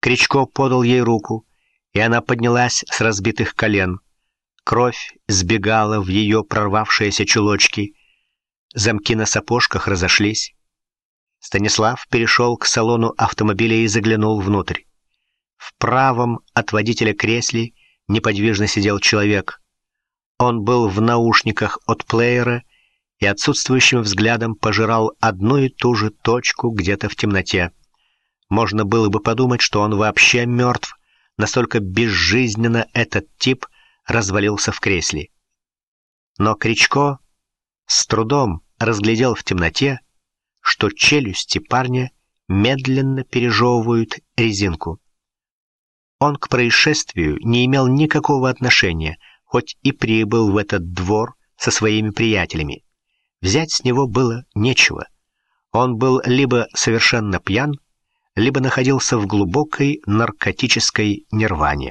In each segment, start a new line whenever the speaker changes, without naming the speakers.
Кричко подал ей руку, и она поднялась с разбитых колен. Кровь сбегала в ее прорвавшиеся чулочки. Замки на сапожках разошлись. Станислав перешел к салону автомобиля и заглянул внутрь. В правом от водителя кресле неподвижно сидел человек. Он был в наушниках от плеера и отсутствующим взглядом пожирал одну и ту же точку где-то в темноте. Можно было бы подумать, что он вообще мертв, настолько безжизненно этот тип развалился в кресле. Но Кричко с трудом разглядел в темноте, что челюсти парня медленно пережевывают резинку. Он к происшествию не имел никакого отношения, хоть и прибыл в этот двор со своими приятелями. Взять с него было нечего. Он был либо совершенно пьян, либо находился в глубокой наркотической нирване.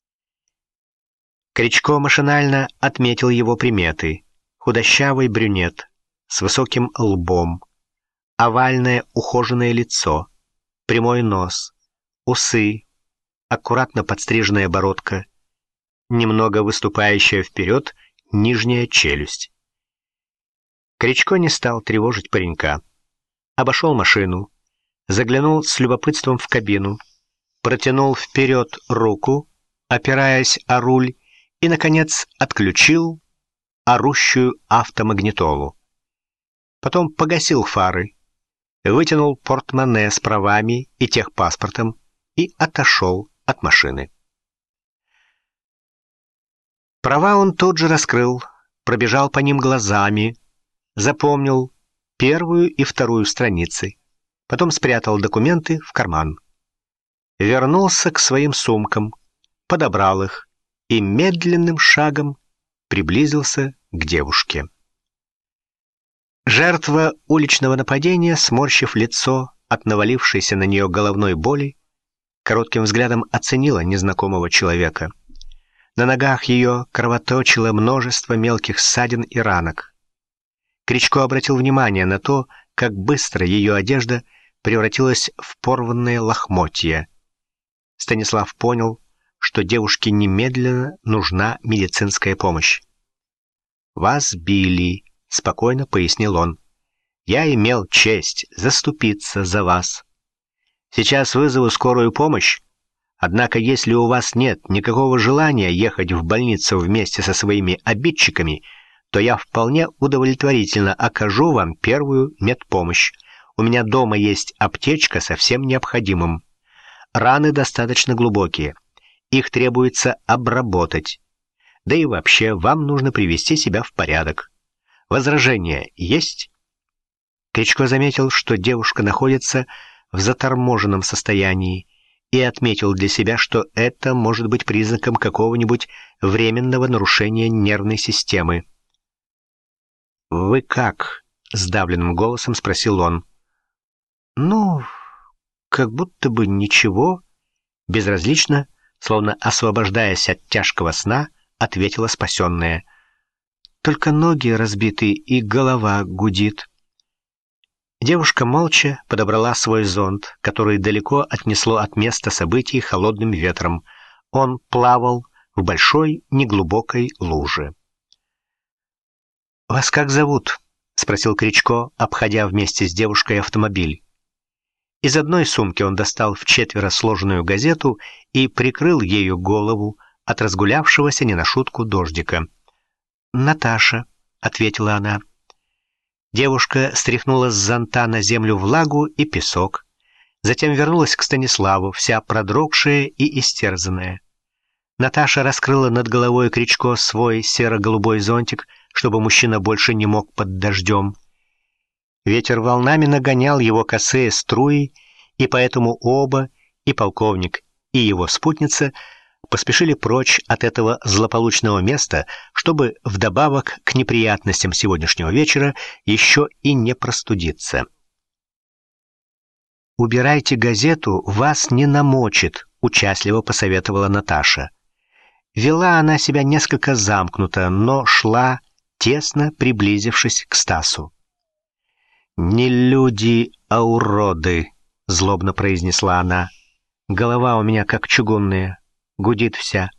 Кричко машинально отметил его приметы. Худощавый брюнет с высоким лбом, овальное ухоженное лицо, прямой нос, усы, аккуратно подстриженная бородка, немного выступающая вперед нижняя челюсть. Кричко не стал тревожить паренька. Обошел машину, заглянул с любопытством в кабину, протянул вперед руку, опираясь о руль, и, наконец, отключил орущую автомагнитолу. Потом погасил фары, вытянул портмоне с правами и техпаспортом и отошел от машины. Права он тут же раскрыл, пробежал по ним глазами, запомнил первую и вторую страницы, потом спрятал документы в карман. Вернулся к своим сумкам, подобрал их и медленным шагом приблизился к девушке. Жертва уличного нападения, сморщив лицо от навалившейся на нее головной боли, коротким взглядом оценила незнакомого человека. На ногах ее кровоточило множество мелких ссадин и ранок. Кричко обратил внимание на то, как быстро ее одежда превратилась в порванные лохмотья. Станислав понял, что девушке немедленно нужна медицинская помощь. «Вас били», — спокойно пояснил он. «Я имел честь заступиться за вас. Сейчас вызову скорую помощь, однако если у вас нет никакого желания ехать в больницу вместе со своими обидчиками, то я вполне удовлетворительно окажу вам первую медпомощь. У меня дома есть аптечка со всем необходимым. Раны достаточно глубокие. Их требуется обработать. Да и вообще, вам нужно привести себя в порядок. Возражения есть?» Кричко заметил, что девушка находится в заторможенном состоянии, и отметил для себя, что это может быть признаком какого-нибудь временного нарушения нервной системы. «Вы как?» — сдавленным голосом спросил он. «Ну, как будто бы ничего», — безразлично, словно освобождаясь от тяжкого сна, ответила спасенная. «Только ноги разбиты и голова гудит». Девушка молча подобрала свой зонт, который далеко отнесло от места событий холодным ветром. Он плавал в большой неглубокой луже. «Вас как зовут?» — спросил Кричко, обходя вместе с девушкой автомобиль. Из одной сумки он достал вчетверо сложенную газету и прикрыл ею голову от разгулявшегося не на шутку дождика. «Наташа», — ответила она. Девушка стряхнула с зонта на землю влагу и песок, затем вернулась к Станиславу, вся продрогшая и истерзанная. Наташа раскрыла над головой Кричко свой серо-голубой зонтик, чтобы мужчина больше не мог под дождем. Ветер волнами нагонял его косые струи, и поэтому оба, и полковник, и его спутница, поспешили прочь от этого злополучного места, чтобы вдобавок к неприятностям сегодняшнего вечера еще и не простудиться. «Убирайте газету, вас не намочит», — участливо посоветовала Наташа. Вела она себя несколько замкнуто, но шла, тесно приблизившись к Стасу. «Не люди, а уроды», — злобно произнесла она. Голова у меня как чугунная, гудит вся.